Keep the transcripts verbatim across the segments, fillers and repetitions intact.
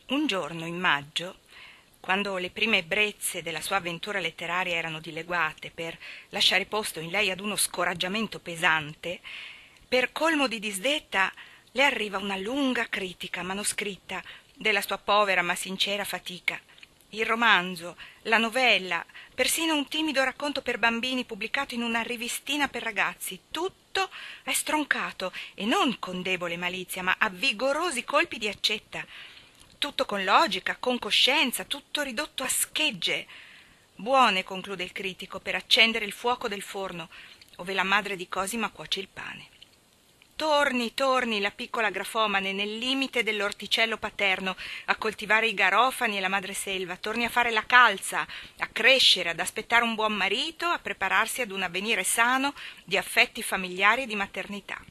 Un giorno in maggio, quando le prime ebbrezze della sua avventura letteraria erano dileguate per lasciare posto in lei ad uno scoraggiamento pesante, per colmo di disdetta le arriva una lunga critica manoscritta della sua povera ma sincera fatica. Il romanzo, la novella, persino un timido racconto per bambini pubblicato in una rivistina per ragazzi, tutto è stroncato, e non con debole malizia, ma a vigorosi colpi di accetta. Tutto con logica, con coscienza, tutto ridotto a schegge. Buone, conclude il critico, per accendere il fuoco del forno, ove la madre di Cosima cuoce il pane. Torni, torni la piccola grafomane nel limite dell'orticello paterno a coltivare i garofani e la madreselva, torni a fare la calza, a crescere, ad aspettare un buon marito, a prepararsi ad un avvenire sano di affetti familiari e di maternità.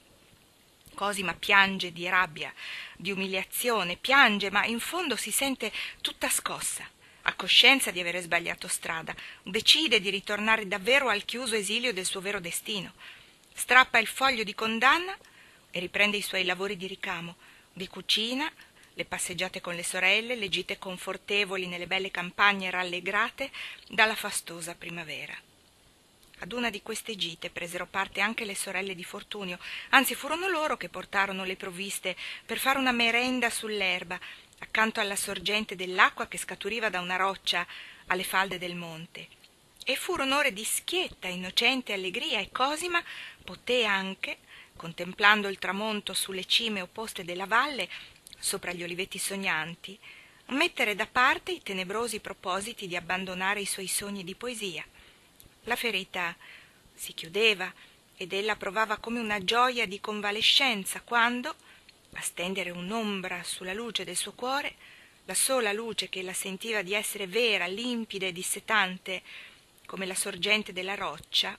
Cosima piange di rabbia, di umiliazione, piange, ma in fondo si sente tutta scossa. Ha coscienza di avere sbagliato strada, decide di ritornare davvero al chiuso esilio del suo vero destino. Strappa il foglio di condanna e riprende i suoi lavori di ricamo, di cucina, le passeggiate con le sorelle, le gite confortevoli nelle belle campagne rallegrate dalla fastosa primavera. Ad una di queste gite presero parte anche le sorelle di Fortunio, anzi furono loro che portarono le provviste per fare una merenda sull'erba, accanto alla sorgente dell'acqua che scaturiva da una roccia alle falde del monte. E furono ore di schietta, innocente allegria, e Cosima poté anche, contemplando il tramonto sulle cime opposte della valle, sopra gli oliveti sognanti, mettere da parte i tenebrosi propositi di abbandonare i suoi sogni di poesia. La ferita si chiudeva ed ella provava come una gioia di convalescenza quando, a stendere un'ombra sulla luce del suo cuore, la sola luce che ella sentiva di essere vera, limpida e dissetante come la sorgente della roccia,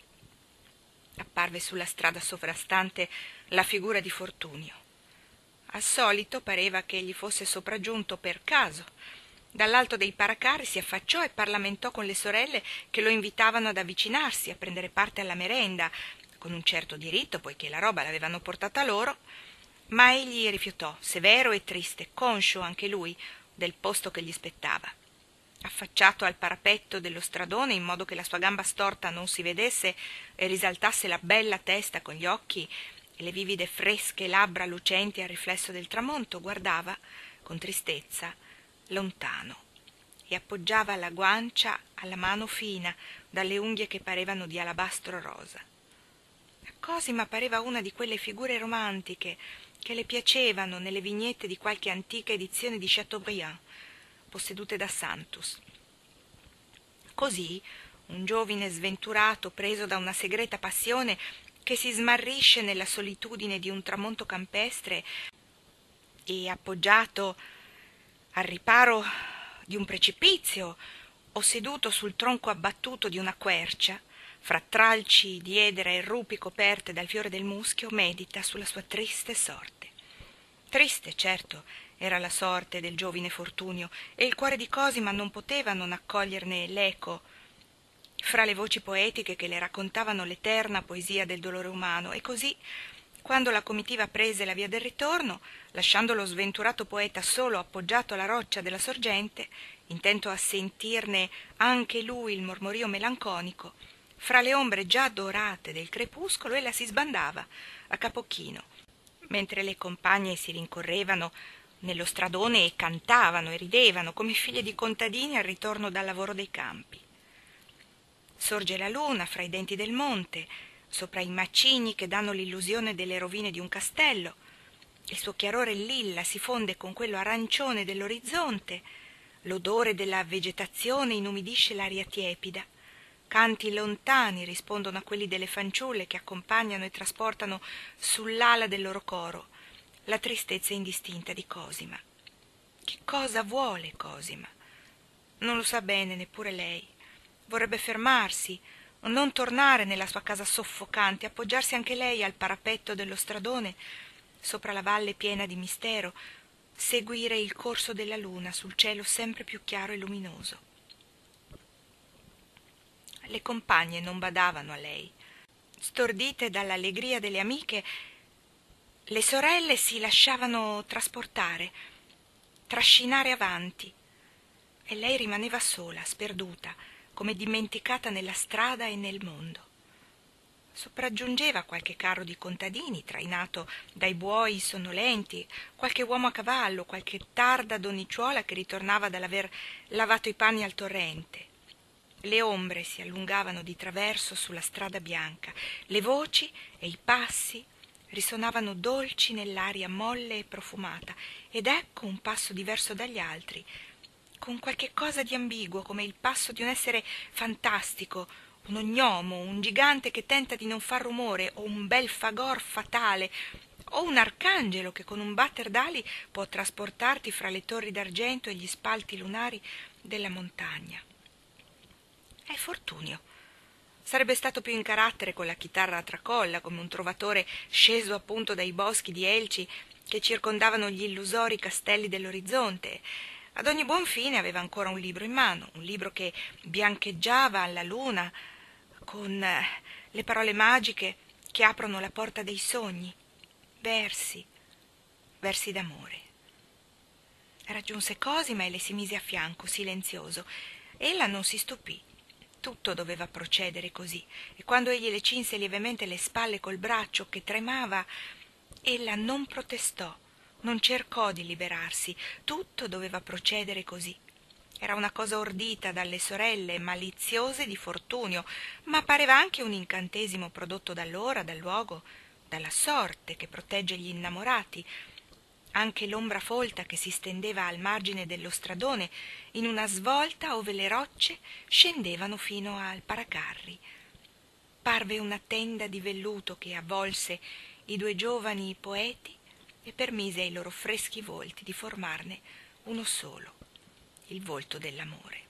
apparve sulla strada sovrastante la figura di Fortunio. Al solito pareva che gli fosse sopraggiunto per caso. Dall'alto dei paracarri si affacciò e parlamentò con le sorelle che lo invitavano ad avvicinarsi, a prendere parte alla merenda, con un certo diritto, poiché la roba l'avevano portata loro, ma egli rifiutò, severo e triste, conscio anche lui del posto che gli spettava. Affacciato al parapetto dello stradone, in modo che la sua gamba storta non si vedesse e risaltasse la bella testa con gli occhi e le vivide fresche labbra lucenti al riflesso del tramonto, guardava con tristezza lontano e appoggiava la guancia alla mano fina dalle unghie che parevano di alabastro rosa. A Cosima pareva una di quelle figure romantiche che le piacevano nelle vignette di qualche antica edizione di Chateaubriand, possedute da Santus. Così un giovine sventurato, preso da una segreta passione, che si smarrisce nella solitudine di un tramonto campestre e, appoggiato al riparo di un precipizio o seduto sul tronco abbattuto di una quercia, fra tralci di edera e rupi coperte dal fiore del muschio, medita sulla sua triste sorte. Triste, certo, era la sorte del giovine Fortunio, e il cuore di Cosima non poteva non accoglierne l'eco fra le voci poetiche che le raccontavano l'eterna poesia del dolore umano. E così, quando la comitiva prese la via del ritorno, lasciando lo sventurato poeta solo appoggiato alla roccia della sorgente, intento a sentirne anche lui il mormorio melanconico, fra le ombre già dorate del crepuscolo ella si sbandava a capo chino, mentre le compagne si rincorrevano nello stradone e cantavano e ridevano come figlie di contadini al ritorno dal lavoro dei campi. Sorge la luna fra i denti del monte, sopra i macigni che danno l'illusione delle rovine di un castello. Il suo chiarore lilla si fonde con quello arancione dell'orizzonte, l'odore della vegetazione inumidisce l'aria tiepida. Canti lontani rispondono a quelli delle fanciulle che accompagnano e trasportano sull'ala del loro coro la tristezza indistinta di Cosima. Che cosa vuole Cosima? Non lo sa bene neppure lei. Vorrebbe fermarsi, non tornare nella sua casa soffocante, appoggiarsi anche lei al parapetto dello stradone, sopra la valle piena di mistero, seguire il corso della luna sul cielo sempre più chiaro e luminoso. Le compagne non badavano a lei. Stordite dall'allegria delle amiche, le sorelle si lasciavano trasportare trascinare avanti, e lei rimaneva sola, sperduta, come dimenticata nella strada e nel mondo. Sopraggiungeva qualche carro di contadini trainato dai buoi sonnolenti, qualche uomo a cavallo, qualche tarda donnicciuola che ritornava dall'aver lavato i panni al torrente. Le ombre si allungavano di traverso sulla strada bianca, le voci e i passi risonavano dolci nell'aria molle e profumata, ed ecco un passo diverso dagli altri, con qualche cosa di ambiguo, come il passo di un essere fantastico, un ognomo, un gigante che tenta di non far rumore, o un bel fagor fatale, o un arcangelo che con un batter d'ali può trasportarti fra le torri d'argento e gli spalti lunari della montagna. È Fortunio. Sarebbe stato più in carattere con la chitarra a tracolla, come un trovatore sceso appunto dai boschi di Elci che circondavano gli illusori castelli dell'orizzonte. Ad ogni buon fine aveva ancora un libro in mano, un libro che biancheggiava alla luna con le parole magiche che aprono la porta dei sogni, versi, versi d'amore. Raggiunse Cosima e le si mise a fianco, silenzioso. Ella non si stupì. Tutto doveva procedere così, e quando egli le cinse lievemente le spalle col braccio che tremava, ella non protestò, non cercò di liberarsi. Tutto doveva procedere così. Era una cosa ordita dalle sorelle maliziose di Fortunio, ma pareva anche un incantesimo prodotto dall'ora, dal luogo, dalla sorte che protegge gli innamorati. Anche l'ombra folta che si stendeva al margine dello stradone, in una svolta ove le rocce scendevano fino al paracarri. Parve una tenda di velluto che avvolse i due giovani poeti e permise ai loro freschi volti di formarne uno solo, il volto dell'amore.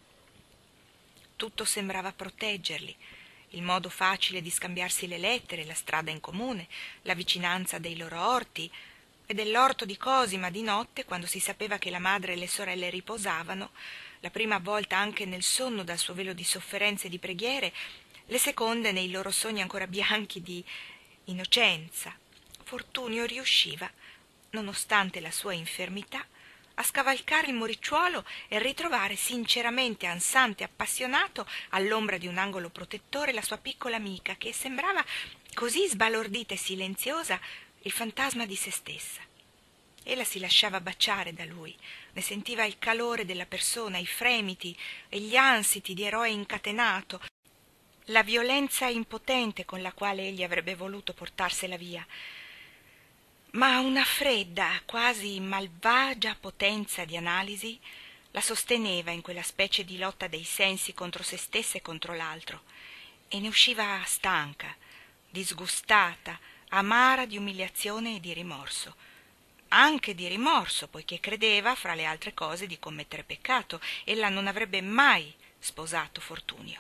Tutto sembrava proteggerli, il modo facile di scambiarsi le lettere, la strada in comune, la vicinanza dei loro orti e dell'orto di Cosima di notte, quando si sapeva che la madre e le sorelle riposavano, la prima volta anche nel sonno dal suo velo di sofferenze e di preghiere, le seconde nei loro sogni ancora bianchi di innocenza. Fortunio riusciva, nonostante la sua infermità, a scavalcare il muricciuolo e ritrovare sinceramente ansante e appassionato all'ombra di un angolo protettore la sua piccola amica, che sembrava così sbalordita e silenziosa il fantasma di se stessa. Ella si lasciava baciare da lui, ne sentiva il calore della persona, i fremiti e gli ansiti di eroe incatenato, la violenza impotente con la quale egli avrebbe voluto portarsela via, ma una fredda, quasi malvagia potenza di analisi la sosteneva in quella specie di lotta dei sensi contro se stessa e contro l'altro, e ne usciva stanca, disgustata, amara di umiliazione e di rimorso, anche di rimorso, poiché credeva, fra le altre cose, di commettere peccato. Ella non avrebbe mai sposato Fortunio,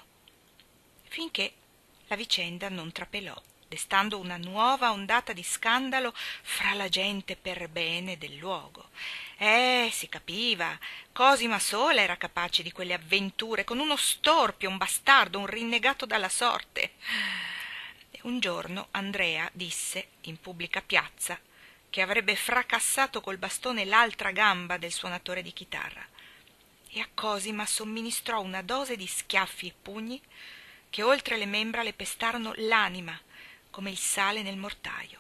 finché la vicenda non trapelò, destando una nuova ondata di scandalo fra la gente per bene del luogo. Eh, si capiva, Cosima sola era capace di quelle avventure, con uno storpio, un bastardo, un rinnegato dalla sorte. E un giorno Andrea disse, in pubblica piazza, che avrebbe fracassato col bastone l'altra gamba del suonatore di chitarra, e a Cosima somministrò una dose di schiaffi e pugni che oltre le membra le pestarono l'anima come il sale nel mortaio.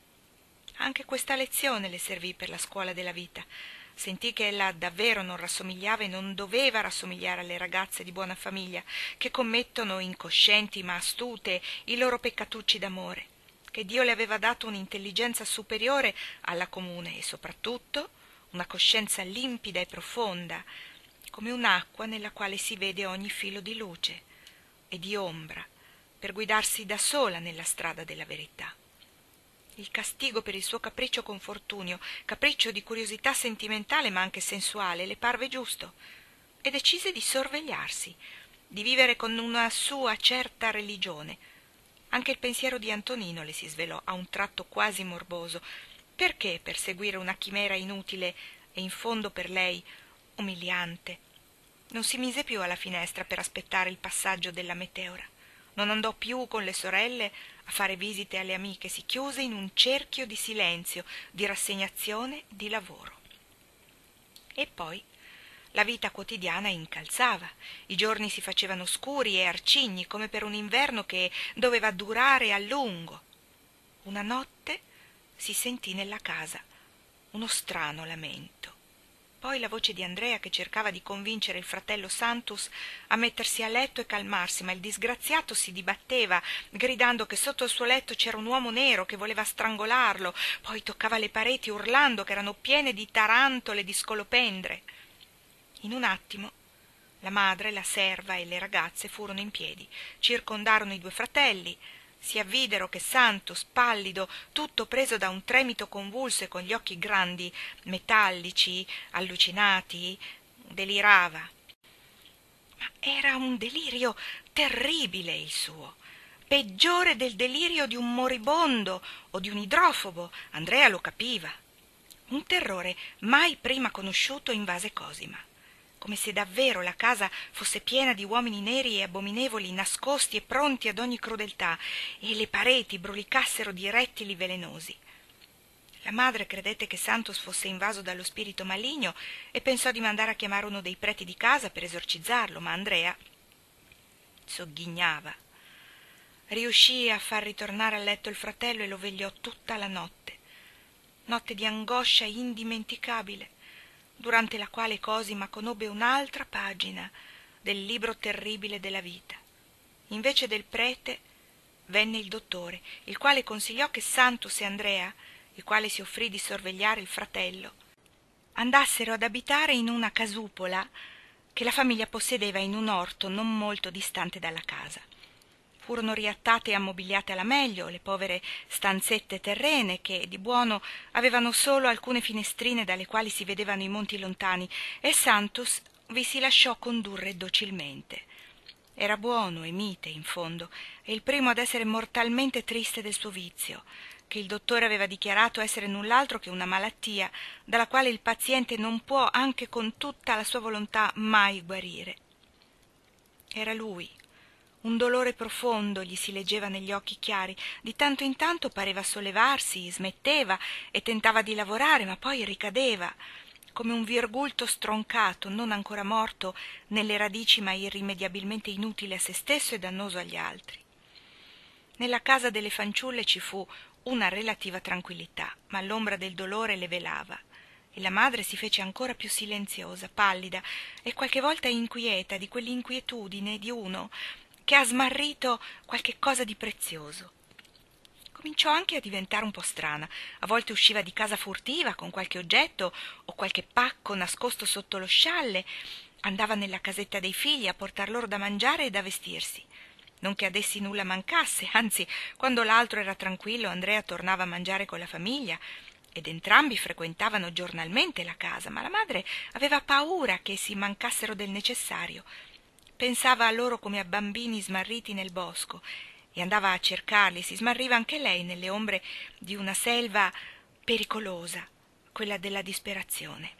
Anche questa lezione le servì per la scuola della vita. Sentì che ella davvero non rassomigliava e non doveva rassomigliare alle ragazze di buona famiglia che commettono, incoscienti ma astute, i loro peccatucci d'amore, che Dio le aveva dato un'intelligenza superiore alla comune e soprattutto una coscienza limpida e profonda, come un'acqua nella quale si vede ogni filo di luce e di ombra, per guidarsi da sola nella strada della verità. Il castigo per il suo capriccio con Fortunio, capriccio di curiosità sentimentale ma anche sensuale, le parve giusto, e decise di sorvegliarsi, di vivere con una sua certa religione. Anche il pensiero di Antonino le si svelò a un tratto quasi morboso. Perché perseguire una chimera inutile e in fondo per lei umiliante? Non si mise più alla finestra per aspettare il passaggio della meteora. Non andò più con le sorelle a fare visite alle amiche, si chiuse in un cerchio di silenzio, di rassegnazione, di lavoro. E poi la vita quotidiana incalzava, i giorni si facevano scuri e arcigni come per un inverno che doveva durare a lungo. Una notte si sentì nella casa uno strano lamento. Poi la voce di Andrea che cercava di convincere il fratello Santus a mettersi a letto e calmarsi, ma il disgraziato si dibatteva, gridando che sotto il suo letto c'era un uomo nero che voleva strangolarlo, poi toccava le pareti urlando che erano piene di tarantole e di scolopendre. In un attimo la madre, la serva e le ragazze furono in piedi, circondarono i due fratelli, si avvidero che Santus, pallido, tutto preso da un tremito convulso e con gli occhi grandi, metallici, allucinati, delirava. Ma era un delirio terribile il suo, peggiore del delirio di un moribondo o di un idrofobo, Andrea lo capiva. Un terrore mai prima conosciuto invase Cosima, come se davvero la casa fosse piena di uomini neri e abominevoli, nascosti e pronti ad ogni crudeltà, e le pareti brulicassero di rettili velenosi. La madre credette che Santos fosse invaso dallo spirito maligno e pensò di mandare a chiamare uno dei preti di casa per esorcizzarlo, ma Andrea sogghignava. Riuscì a far ritornare a letto il fratello e lo vegliò tutta la notte, notte di angoscia indimenticabile, durante la quale Cosima conobbe un'altra pagina del libro terribile della vita. Invece del prete venne il dottore, il quale consigliò che Santus e Andrea, il quale si offrì di sorvegliare il fratello, andassero ad abitare in una casupola che la famiglia possedeva in un orto non molto distante dalla casa. Furono riattate e ammobiliate alla meglio le povere stanzette terrene che, di buono, avevano solo alcune finestrine dalle quali si vedevano i monti lontani, e Santus vi si lasciò condurre docilmente. Era buono e mite, in fondo, e il primo ad essere mortalmente triste del suo vizio, che il dottore aveva dichiarato essere null'altro che una malattia dalla quale il paziente non può, anche con tutta la sua volontà, mai guarire. Era lui. Un dolore profondo gli si leggeva negli occhi chiari, di tanto in tanto pareva sollevarsi, smetteva e tentava di lavorare, ma poi ricadeva, come un virgulto stroncato, non ancora morto nelle radici, ma irrimediabilmente inutile a se stesso e dannoso agli altri. Nella casa delle fanciulle ci fu una relativa tranquillità, ma l'ombra del dolore le velava, e la madre si fece ancora più silenziosa, pallida e qualche volta inquieta di quell'inquietudine di uno che ha smarrito qualche cosa di prezioso. Cominciò anche a diventare un po' strana. A volte usciva di casa furtiva con qualche oggetto o qualche pacco nascosto sotto lo scialle, andava nella casetta dei figli a portar loro da mangiare e da vestirsi. Non che ad essi nulla mancasse, anzi, quando l'altro era tranquillo, Andrea tornava a mangiare con la famiglia ed entrambi frequentavano giornalmente la casa, ma la madre aveva paura che essi mancassero del necessario. Pensava a loro come a bambini smarriti nel bosco e andava a cercarli, si smarriva anche lei nelle ombre di una selva pericolosa, quella della disperazione.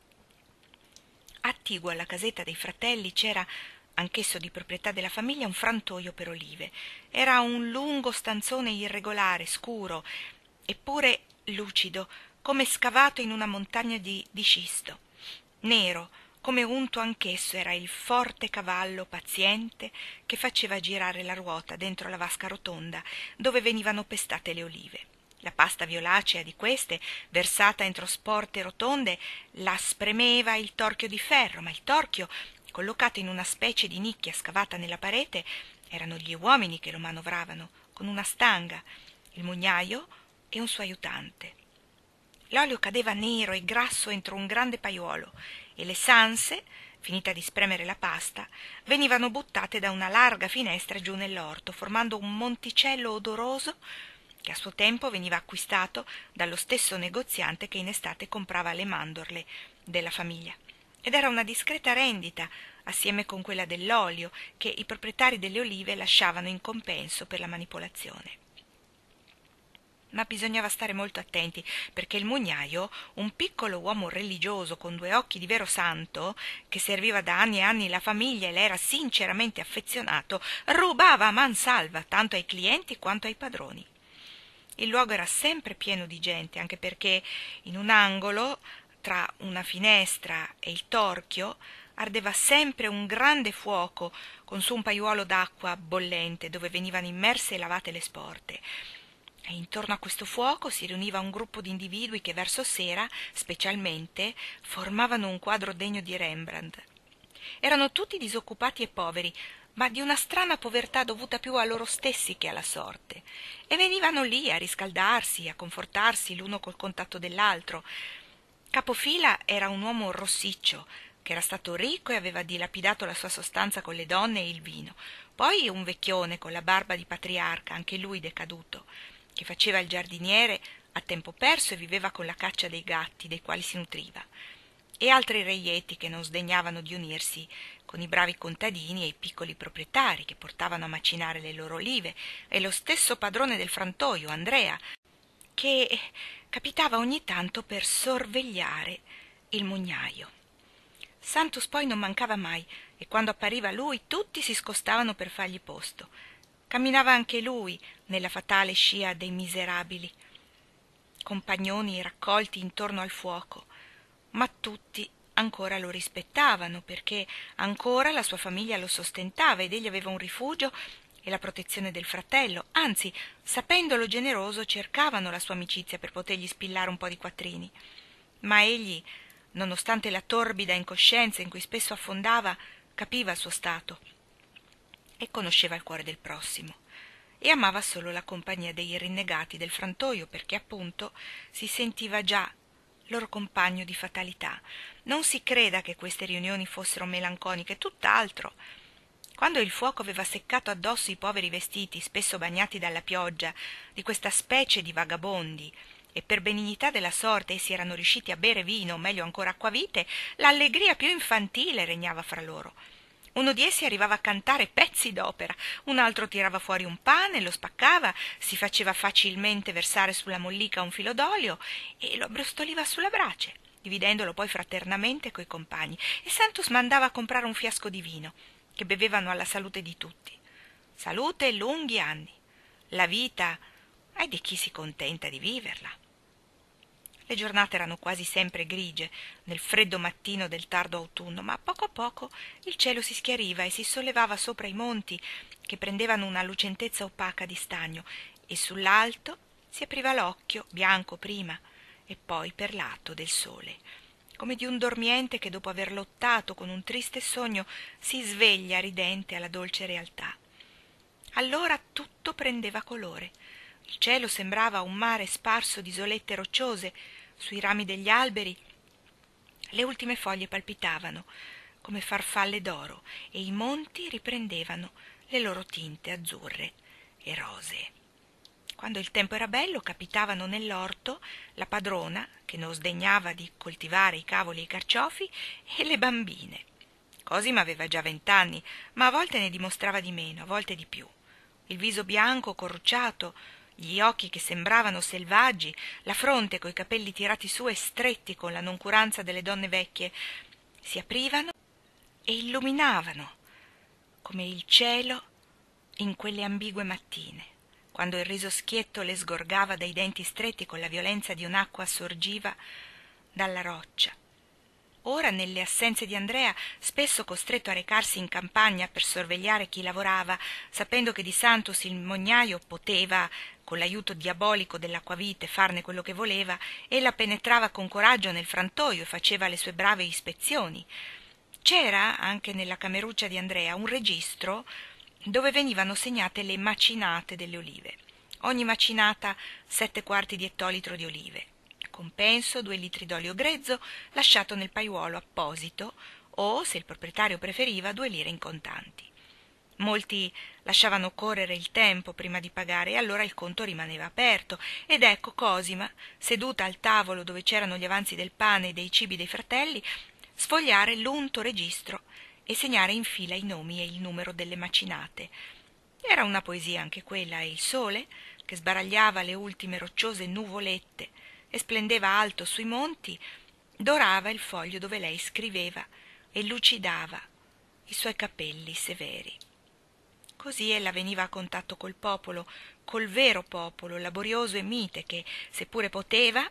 Attiguo alla casetta dei fratelli c'era, anch'esso di proprietà della famiglia, un frantoio per olive. Era un lungo stanzone irregolare, scuro, eppure lucido, come scavato in una montagna di, di scisto. Nero, come unto anch'esso, era il forte cavallo paziente che faceva girare la ruota dentro la vasca rotonda dove venivano pestate le olive. La pasta violacea di queste, versata entro sporte rotonde, la spremeva il torchio di ferro, ma il torchio, collocato in una specie di nicchia scavata nella parete, erano gli uomini che lo manovravano, con una stanga, il mugnaio e un suo aiutante. L'olio cadeva nero e grasso entro un grande paiuolo, e le sanse, finita di spremere la pasta, venivano buttate da una larga finestra giù nell'orto, formando un monticello odoroso che a suo tempo veniva acquistato dallo stesso negoziante che in estate comprava le mandorle della famiglia. Ed era una discreta rendita, assieme con quella dell'olio, che i proprietari delle olive lasciavano in compenso per la manipolazione. Ma bisognava stare molto attenti, perché il mugnaio, un piccolo uomo religioso con due occhi di vero santo, che serviva da anni e anni la famiglia e le era sinceramente affezionato, rubava a mansalva tanto ai clienti quanto ai padroni. Il luogo era sempre pieno di gente, anche perché in un angolo, tra una finestra e il torchio ardeva sempre un grande fuoco con su un paiuolo d'acqua bollente dove venivano immerse e lavate le sporte. E intorno a questo fuoco si riuniva un gruppo di individui che verso sera, specialmente, formavano un quadro degno di Rembrandt. Erano tutti disoccupati e poveri, ma di una strana povertà dovuta più a loro stessi che alla sorte, e venivano lì a riscaldarsi, a confortarsi l'uno col contatto dell'altro. Capofila era un uomo rossiccio, che era stato ricco e aveva dilapidato la sua sostanza con le donne e il vino. Poi un vecchione con la barba di patriarca, anche lui decaduto, che faceva il giardiniere a tempo perso e viveva con la caccia dei gatti, dei quali si nutriva, e altri reietti che non sdegnavano di unirsi con i bravi contadini e i piccoli proprietari che portavano a macinare le loro olive, e lo stesso padrone del frantoio, Andrea, che capitava ogni tanto per sorvegliare il mugnaio. Santos poi non mancava mai, e quando appariva lui tutti si scostavano per fargli posto. Camminava anche lui nella fatale scia dei miserabili, compagnoni raccolti intorno al fuoco, ma tutti ancora lo rispettavano, perché ancora la sua famiglia lo sostentava ed egli aveva un rifugio e la protezione del fratello. Anzi, sapendolo generoso, cercavano la sua amicizia per potergli spillare un po' di quattrini. Ma egli, nonostante la torbida incoscienza in cui spesso affondava, capiva il suo stato e conosceva il cuore del prossimo, e amava solo la compagnia dei rinnegati del frantoio, perché appunto si sentiva già loro compagno di fatalità. Non si creda che queste riunioni fossero melanconiche, tutt'altro. Quando il fuoco aveva seccato addosso i poveri vestiti, spesso bagnati dalla pioggia, di questa specie di vagabondi, e per benignità della sorte essi erano riusciti a bere vino, o meglio ancora acquavite, l'allegria più infantile regnava fra loro. Uno di essi arrivava a cantare pezzi d'opera, un altro tirava fuori un pane, lo spaccava, si faceva facilmente versare sulla mollica un filo d'olio e lo abbrustoliva sulla brace, dividendolo poi fraternamente coi compagni, e Santos mandava a comprare un fiasco di vino, che bevevano alla salute di tutti. Salute e lunghi anni. La vita è di chi si contenta di viverla. Le giornate erano quasi sempre grigie nel freddo mattino del tardo autunno, ma a poco a poco il cielo si schiariva e si sollevava sopra i monti, che prendevano una lucentezza opaca di stagno, e sull'alto si apriva l'occhio, bianco prima e poi perlato del sole, come di un dormiente che dopo aver lottato con un triste sogno si sveglia ridente alla dolce realtà. Allora tutto prendeva colore. Il cielo sembrava un mare sparso di isolette rocciose. Sui rami degli alberi le ultime foglie palpitavano come farfalle d'oro e i monti riprendevano le loro tinte azzurre e rosee. Quando il tempo era bello, capitavano nell'orto la padrona, che non sdegnava di coltivare i cavoli e i carciofi, e le bambine. Cosima aveva già vent'anni, ma a volte ne dimostrava di meno, a volte di più. Il viso bianco, corrucciato, gli occhi che sembravano selvaggi, la fronte coi capelli tirati su e stretti con la noncuranza delle donne vecchie, si aprivano e illuminavano come il cielo in quelle ambigue mattine, quando il riso schietto le sgorgava dai denti stretti con la violenza di un'acqua sorgiva dalla roccia. Ora, nelle assenze di Andrea, spesso costretto a recarsi in campagna per sorvegliare chi lavorava, sapendo che di Santos il mognaio poteva, con l'aiuto diabolico dell'acquavite, farne quello che voleva, ella penetrava con coraggio nel frantoio e faceva le sue brave ispezioni. C'era, anche nella cameruccia di Andrea, un registro dove venivano segnate le macinate delle olive. Ogni macinata sette quarti di ettolitro di olive. Compenso due litri d'olio grezzo lasciato nel paiuolo apposito o, se il proprietario preferiva, due lire in contanti. Molti lasciavano correre il tempo prima di pagare e allora il conto rimaneva aperto, ed ecco Cosima, seduta al tavolo dove c'erano gli avanzi del pane e dei cibi dei fratelli, sfogliare l'unto registro e segnare in fila i nomi e il numero delle macinate. Era una poesia anche quella, e il sole, che sbaragliava le ultime rocciose nuvolette e splendeva alto sui monti, dorava il foglio dove lei scriveva e lucidava i suoi capelli severi. Così ella veniva a contatto col popolo, col vero popolo, laborioso e mite, che, seppure poteva,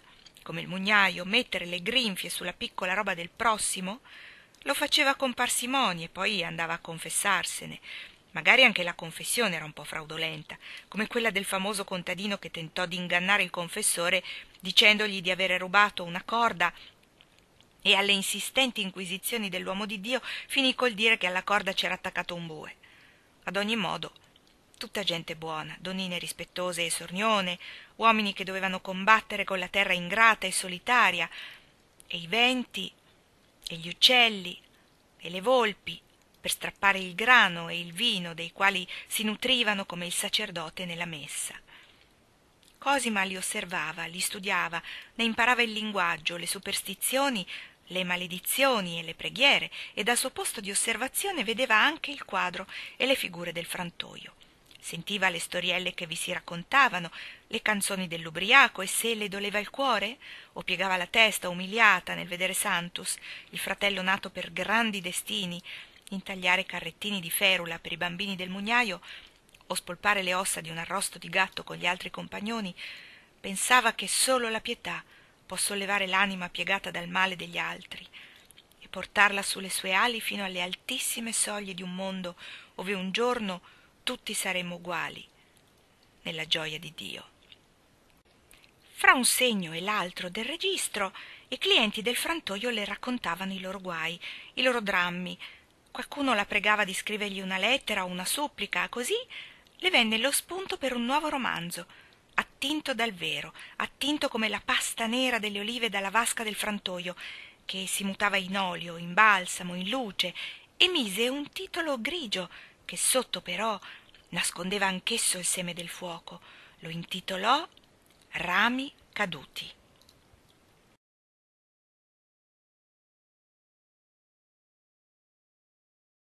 come il mugnaio, mettere le grinfie sulla piccola roba del prossimo, lo faceva con parsimonia e poi andava a confessarsene. Magari anche la confessione era un po' fraudolenta, come quella del famoso contadino che tentò di ingannare il confessore dicendogli di avere rubato una corda, e alle insistenti inquisizioni dell'uomo di Dio finì col dire che alla corda c'era attaccato un bue. Ad ogni modo, tutta gente buona, donnine rispettose e sornione, uomini che dovevano combattere con la terra ingrata e solitaria, e i venti, e gli uccelli, e le volpi, per strappare il grano e il vino dei quali si nutrivano come il sacerdote nella messa. Cosima li osservava, li studiava, ne imparava il linguaggio, le superstizioni, le maledizioni e le preghiere, e dal suo posto di osservazione vedeva anche il quadro e le figure del frantoio. Sentiva le storielle che vi si raccontavano, le canzoni dell'ubriaco, e se le doleva il cuore, o piegava la testa umiliata nel vedere Santus, il fratello nato per grandi destini, intagliare carrettini di ferula per i bambini del mugnaio, o spolpare le ossa di un arrosto di gatto con gli altri compagnoni, pensava che solo la pietà può sollevare l'anima piegata dal male degli altri e portarla sulle sue ali fino alle altissime soglie di un mondo ove un giorno tutti saremo uguali nella gioia di Dio. Fra un segno e l'altro del registro, i clienti del frantoio le raccontavano i loro guai, i loro drammi. Qualcuno la pregava di scrivergli una lettera o una supplica, così le venne lo spunto per un nuovo romanzo, attinto dal vero, attinto come la pasta nera delle olive dalla vasca del frantoio, che si mutava in olio, in balsamo, in luce, e mise un titolo grigio, che sotto però nascondeva anch'esso il seme del fuoco. Lo intitolò Rami caduti.